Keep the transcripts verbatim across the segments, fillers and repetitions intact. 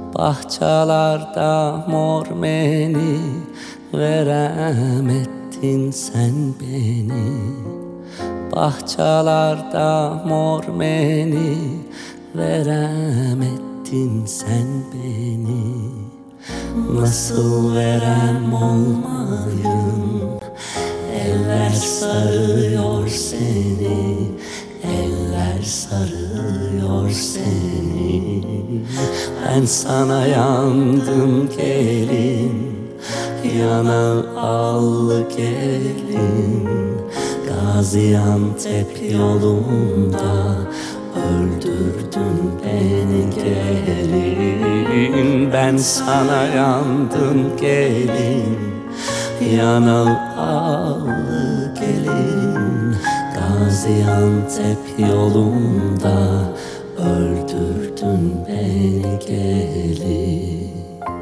Bahçalarda mor meni veremettin sen beni. Bahçalarda mor meni veremettin sen beni. Nasıl verem olmayım, eller sarıyor seni, eller sarıyor seni. Ben sana yandım gelin, yana al gelin. Gaziantep yolunda öldürdün beni gelin. Ben sana yandım gelin, yana al gelin. Gaziantep yolunda öldürdün beni gelin.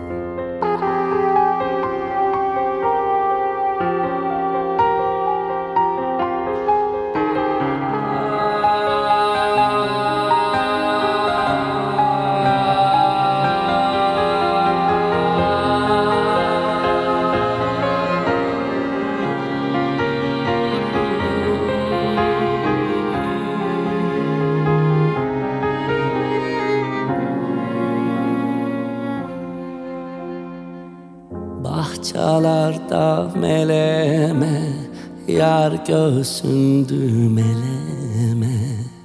Bahçalarda meleme, yar göğsündü meleme.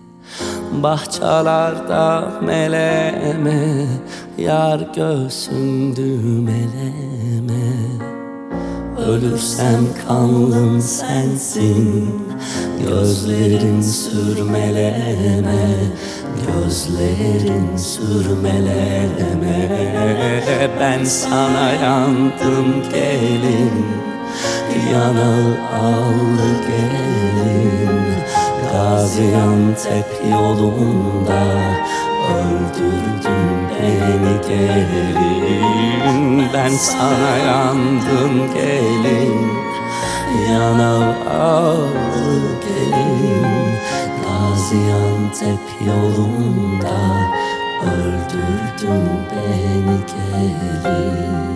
Bahçalarda meleme, yar göğsündü meleme. Ölürsem kanlım sensin, gözlerin sürmeleme, gözlerin sürmeleme. Ben sana yandım gelin, yana al gelin. Gaziantep yolunda öldürdün beni gelin. Ben sana yandım gelin, yana al gelin. Gaziantep yolunda öldürdün beni gelin.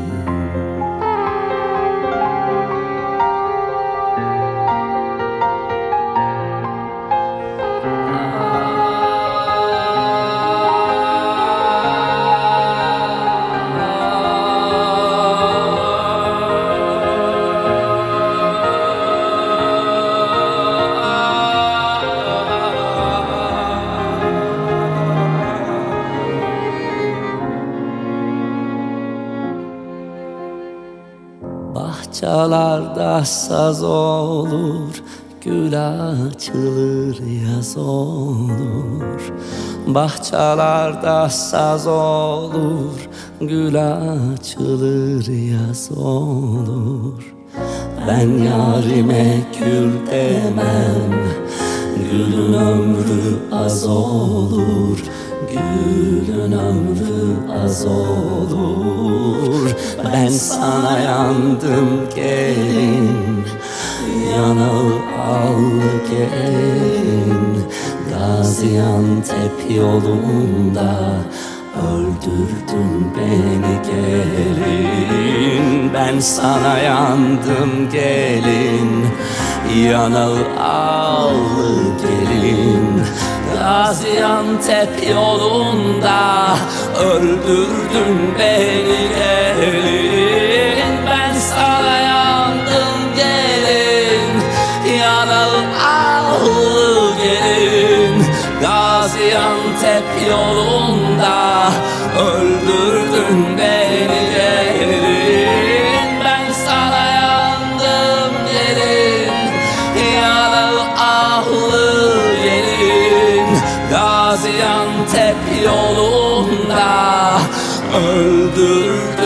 Bahçalarda saz olur, gül açılır yaz olur. Bahçalarda saz olur, gül açılır yaz olur. Ben yarime gül demem, gülün ömrü az olur. Gülün ömrü az olur. Ben sana yandım gelin, yana al gelin. Gaziantep yolunda öldürdün beni gelin. Ben sana yandım gelin, yana al gelin. Gaziantep yolunda öldürdün beni gelin. Ben sana yandım gelin, yana al gelin. Gaziantep yolunda öldürdün beni gelin. Ben sana yandım gelin, yana al gelin. Gaziantep yolunda öldürdün